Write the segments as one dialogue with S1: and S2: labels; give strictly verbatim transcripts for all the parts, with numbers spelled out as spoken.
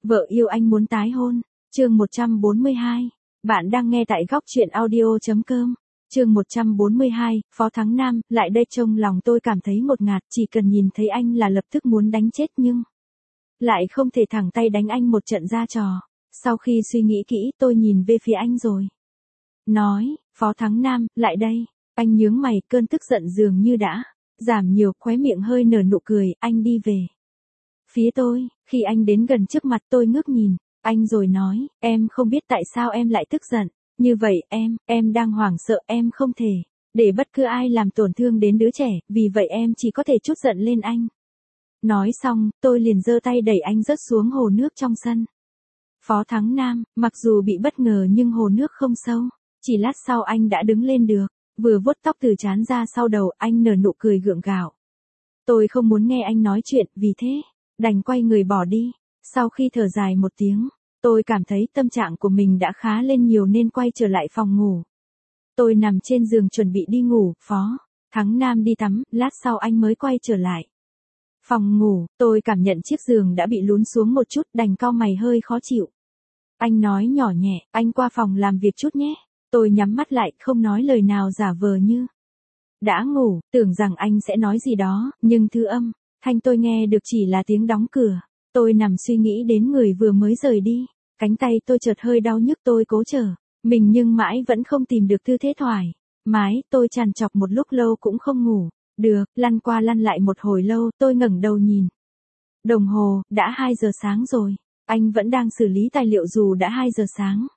S1: Vợ yêu anh muốn tái hôn. Chương một trăm bốn mươi hai. Bạn đang nghe tại góc truyện audio.com. Chương một trăm bốn mươi hai, Phó Thắng Nam, lại đây. Trong lòng tôi cảm thấy ngột ngạt, chỉ cần nhìn thấy anh là lập tức muốn đánh chết nhưng lại không thể thẳng tay đánh anh một trận ra trò. Sau khi suy nghĩ kỹ, tôi nhìn về phía anh rồi nói, Phó Thắng Nam, lại đây. Anh nhướng mày, cơn tức giận dường như đã giảm nhiều, khóe miệng hơi nở nụ cười. Anh đi về phía tôi, khi anh đến gần trước mặt tôi ngước nhìn anh rồi nói, em không biết tại sao em lại tức giận như vậy. Em, em đang hoảng sợ, em không thể để bất cứ ai làm tổn thương đến đứa trẻ, vì vậy em chỉ có thể trút giận lên anh. Nói xong, tôi liền giơ tay đẩy anh rớt xuống hồ nước trong sân. Phó Thắng Nam, mặc dù bị bất ngờ nhưng hồ nước không sâu, chỉ lát sau anh đã đứng lên được, vừa vuốt tóc từ trán ra sau đầu, anh nở nụ cười gượng gạo. Tôi không muốn nghe anh nói chuyện, vì thế đành quay người bỏ đi. Sau khi thở dài một tiếng, tôi cảm thấy tâm trạng của mình đã khá lên nhiều nên quay trở lại phòng ngủ. Tôi nằm trên giường chuẩn bị đi ngủ. Phó Thắng Nam đi tắm, lát sau anh mới quay trở lại phòng ngủ. Tôi cảm nhận chiếc giường đã bị lún xuống một chút, đành cau mày hơi khó chịu. Anh nói nhỏ nhẹ, anh qua phòng làm việc chút nhé. Tôi nhắm mắt lại, không nói lời nào, giả vờ như đã ngủ, tưởng rằng anh sẽ nói gì đó, nhưng thư âm thanh tôi nghe được chỉ là tiếng đóng cửa. Tôi nằm suy nghĩ đến người vừa mới rời đi, cánh tay tôi chợt hơi đau nhức. Tôi cố chờ mình nhưng mãi vẫn không tìm được tư thế thoải mái. Tôi trằn trọc một lúc lâu cũng không ngủ được, lăn qua lăn lại một hồi lâu. Tôi ngẩng đầu nhìn đồng hồ, đã hai giờ sáng rồi. Anh vẫn đang xử lý tài liệu dù đã hai giờ sáng.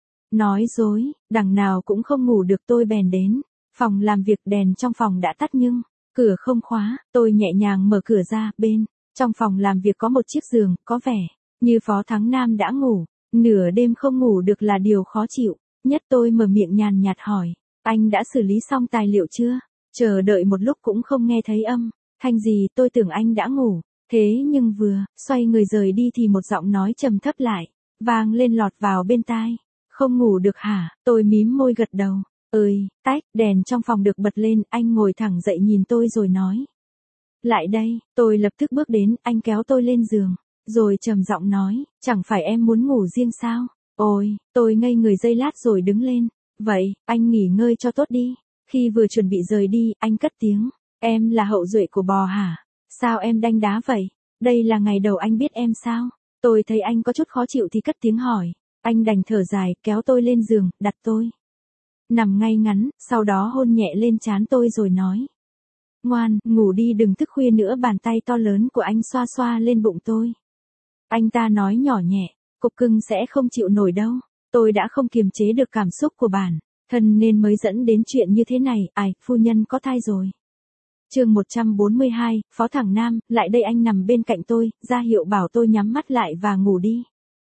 S1: Nói dối, đằng nào cũng không ngủ được. Tôi bèn đến phòng làm việc, đèn trong phòng đã tắt nhưng cửa không khóa. Tôi nhẹ nhàng mở cửa ra, bên trong phòng làm việc có một chiếc giường, có vẻ như Phó Thắng Nam đã ngủ. Nửa đêm không ngủ được là điều khó chịu nhất. Tôi mở miệng nhàn nhạt hỏi, anh đã xử lý xong tài liệu chưa? Chờ đợi một lúc cũng không nghe thấy âm thanh gì. Tôi tưởng anh đã ngủ. Thế nhưng vừa xoay người rời đi thì một giọng nói trầm thấp lại vang lên lọt vào bên tai. Không ngủ được hả? Tôi mím môi gật đầu. Ơi, tách, đèn trong phòng được bật lên. Anh ngồi thẳng dậy nhìn tôi rồi nói, lại đây. Tôi lập tức bước đến, anh kéo tôi lên giường, rồi trầm giọng nói, chẳng phải em muốn ngủ riêng sao? Ôi, tôi ngây người giây lát rồi đứng lên. Vậy, anh nghỉ ngơi cho tốt đi. Khi vừa chuẩn bị rời đi, anh cất tiếng, em là hậu duệ của bò hả? Sao em đanh đá vậy? Đây là ngày đầu anh biết em sao? Tôi thấy anh có chút khó chịu thì cất tiếng hỏi. Anh đành thở dài, kéo tôi lên giường, đặt tôi nằm ngay ngắn, sau đó hôn nhẹ lên trán tôi rồi nói, ngoan, ngủ đi, đừng thức khuya nữa. Bàn tay to lớn của anh xoa xoa lên bụng tôi. Anh ta nói nhỏ nhẹ, cục cưng sẽ không chịu nổi đâu. Tôi đã không kiềm chế được cảm xúc của bản thân nên mới dẫn đến chuyện như thế này. Ai, phu nhân có thai rồi. Chương một trăm bốn mươi hai, Phó Thắng Nam, lại đây. Anh nằm bên cạnh tôi, ra hiệu bảo tôi nhắm mắt lại và ngủ đi.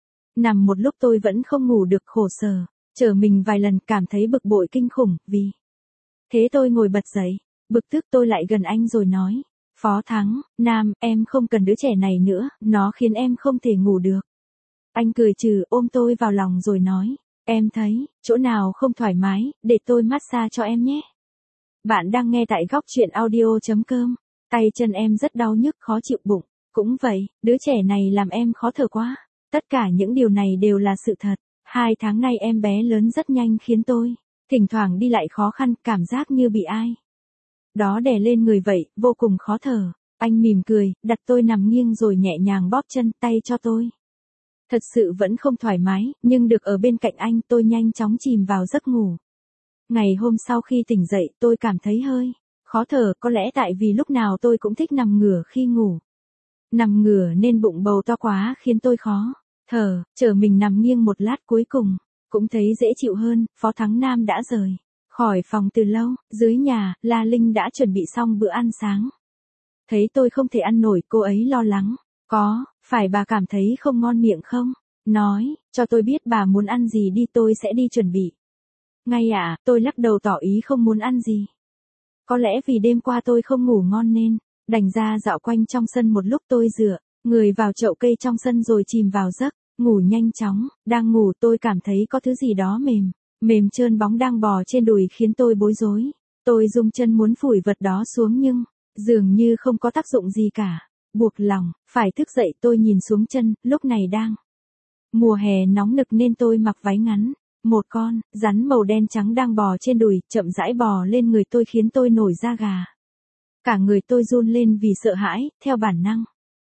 S1: Nằm một lúc tôi vẫn không ngủ được, khổ sở trở mình vài lần, cảm thấy bực bội kinh khủng. Vì thế tôi ngồi bật dậy, bực tức tôi lại gần anh rồi nói, Phó Thắng Nam, em không cần đứa trẻ này nữa, nó khiến em không thể ngủ được. Anh cười trừ, ôm tôi vào lòng rồi nói, em thấy chỗ nào không thoải mái, để tôi massage cho em nhé. Bạn đang nghe tại góc truyện audio.com. Tay chân em rất đau nhức, khó chịu, bụng cũng vậy, đứa trẻ này làm em khó thở quá. Tất cả những điều này đều là sự thật. Hai tháng nay em bé lớn rất nhanh khiến tôi thỉnh thoảng đi lại khó khăn, cảm giác như bị ai đó đè lên người vậy, vô cùng khó thở. Anh mỉm cười, đặt tôi nằm nghiêng rồi nhẹ nhàng bóp chân tay cho tôi. Thật sự vẫn không thoải mái, nhưng được ở bên cạnh anh, tôi nhanh chóng chìm vào giấc ngủ. Ngày hôm sau khi tỉnh dậy, tôi cảm thấy hơi khó thở, có lẽ tại vì lúc nào tôi cũng thích nằm ngửa khi ngủ. Nằm ngửa nên bụng bầu to quá khiến tôi khó thở, chờ mình nằm nghiêng một lát cuối cùng cũng thấy dễ chịu hơn. Phó Thắng Nam đã rời khỏi phòng từ lâu. Dưới nhà, La Linh đã chuẩn bị xong bữa ăn sáng. Thấy tôi không thể ăn nổi, cô ấy lo lắng. Có phải bà cảm thấy không ngon miệng không? Nói cho tôi biết bà muốn ăn gì đi, tôi sẽ đi chuẩn bị ngay ạ. À, tôi lắc đầu tỏ ý không muốn ăn gì. Có lẽ vì đêm qua tôi không ngủ ngon nên đành ra dạo quanh trong sân một lúc. Tôi dựa người vào chậu cây trong sân rồi chìm vào giấc ngủ nhanh chóng. Đang ngủ tôi cảm thấy có thứ gì đó mềm mềm trơn bóng đang bò trên đùi khiến tôi bối rối. Tôi rung chân muốn phủi vật đó xuống nhưng dường như không có tác dụng gì cả. Buộc lòng phải thức dậy, tôi nhìn xuống chân, lúc này đang Mùa hè nóng nực nên tôi mặc váy ngắn. Một con rắn màu đen trắng đang bò trên đùi, chậm rãi bò lên người tôi khiến tôi nổi da gà. Cả người tôi run lên vì sợ hãi, theo bản năng.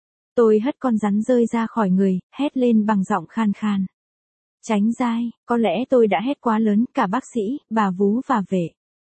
S1: Tôi hất con rắn rơi ra khỏi người, hét lên bằng giọng khan khan. Tránh dai, có lẽ tôi đã hét quá lớn, cả bác sĩ, bà vú và vệ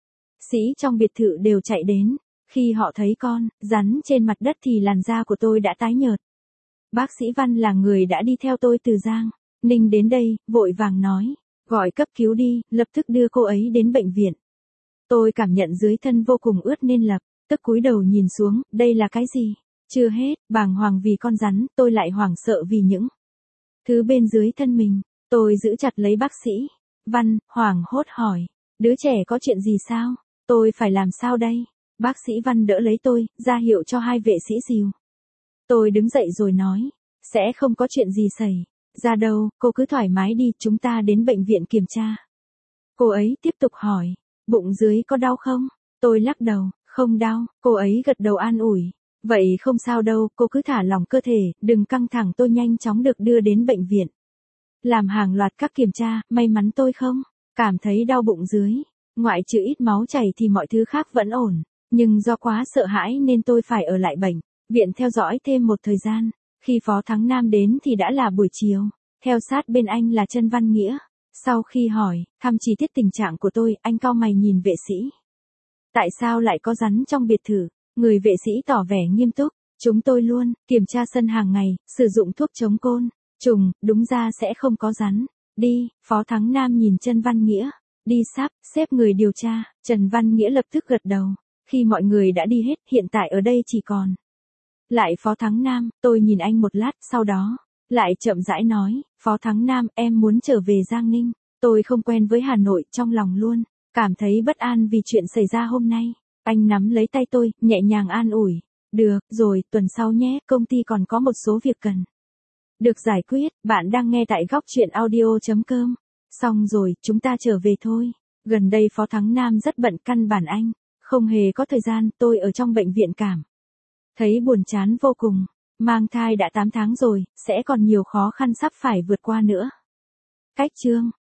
S1: sĩ trong biệt thự đều chạy đến. Khi họ thấy con rắn trên mặt đất thì làn da của tôi đã tái nhợt. Bác sĩ Văn là người đã đi theo tôi từ Giang Ninh đến đây, vội vàng nói, gọi cấp cứu đi, lập tức đưa cô ấy đến bệnh viện. Tôi cảm nhận dưới thân vô cùng ướt nên lập tức cúi đầu nhìn xuống, đây là cái gì? Chưa hết, bàng hoàng vì con rắn, tôi lại hoảng sợ vì những thứ bên dưới thân mình. Tôi giữ chặt lấy bác sĩ Văn, hoảng hốt hỏi, đứa trẻ có chuyện gì sao? Tôi phải làm sao đây? Bác sĩ Văn đỡ lấy tôi, ra hiệu cho hai vệ sĩ dìu. Tôi đứng dậy rồi nói, sẽ không có chuyện gì xảy ra đâu, cô cứ thoải mái đi, chúng ta đến bệnh viện kiểm tra. Cô ấy tiếp tục hỏi, bụng dưới có đau không? Tôi lắc đầu, không đau, cô ấy gật đầu an ủi. Vậy không sao đâu, cô cứ thả lỏng cơ thể, đừng căng thẳng. Tôi nhanh chóng được đưa đến bệnh viện. Làm hàng loạt các kiểm tra, may mắn tôi không cảm thấy đau bụng dưới. Ngoại trừ ít máu chảy thì mọi thứ khác vẫn ổn. Nhưng do quá sợ hãi nên tôi phải ở lại bệnh viện theo dõi thêm một thời gian. Khi Phó Thắng Nam đến thì đã là buổi chiều. Theo sát bên anh là Trân Văn Nghĩa. Sau khi hỏi thăm chi tiết tình trạng của tôi, anh cau mày nhìn vệ sĩ. Tại sao lại có rắn trong biệt thự? Người vệ sĩ tỏ vẻ nghiêm túc. Chúng tôi luôn kiểm tra sân hàng ngày, sử dụng thuốc chống côn trùng, đúng ra sẽ không có rắn. Đi, Phó Thắng Nam nhìn Trân Văn Nghĩa. Đi sắp, xếp người điều tra. Trần Văn Nghĩa lập tức gật đầu. Khi mọi người đã đi hết, hiện tại ở đây chỉ còn lại Phó Thắng Nam. Tôi nhìn anh một lát, sau đó lại chậm rãi nói, Phó Thắng Nam, em muốn trở về Giang Ninh. Tôi không quen với Hà Nội, trong lòng luôn cảm thấy bất an vì chuyện xảy ra hôm nay. Anh nắm lấy tay tôi, nhẹ nhàng an ủi. Được, rồi, tuần sau nhé, công ty còn có một số việc cần được giải quyết. Bạn đang nghe tại góc chuyện audio chấm com. Xong rồi, chúng ta trở về thôi. Gần đây Phó Thắng Nam rất bận, căn bản anh không hề có thời gian. Tôi ở trong bệnh viện cảm thấy buồn chán vô cùng. Mang thai đã tám tháng rồi, sẽ còn nhiều khó khăn sắp phải vượt qua nữa. Cách chương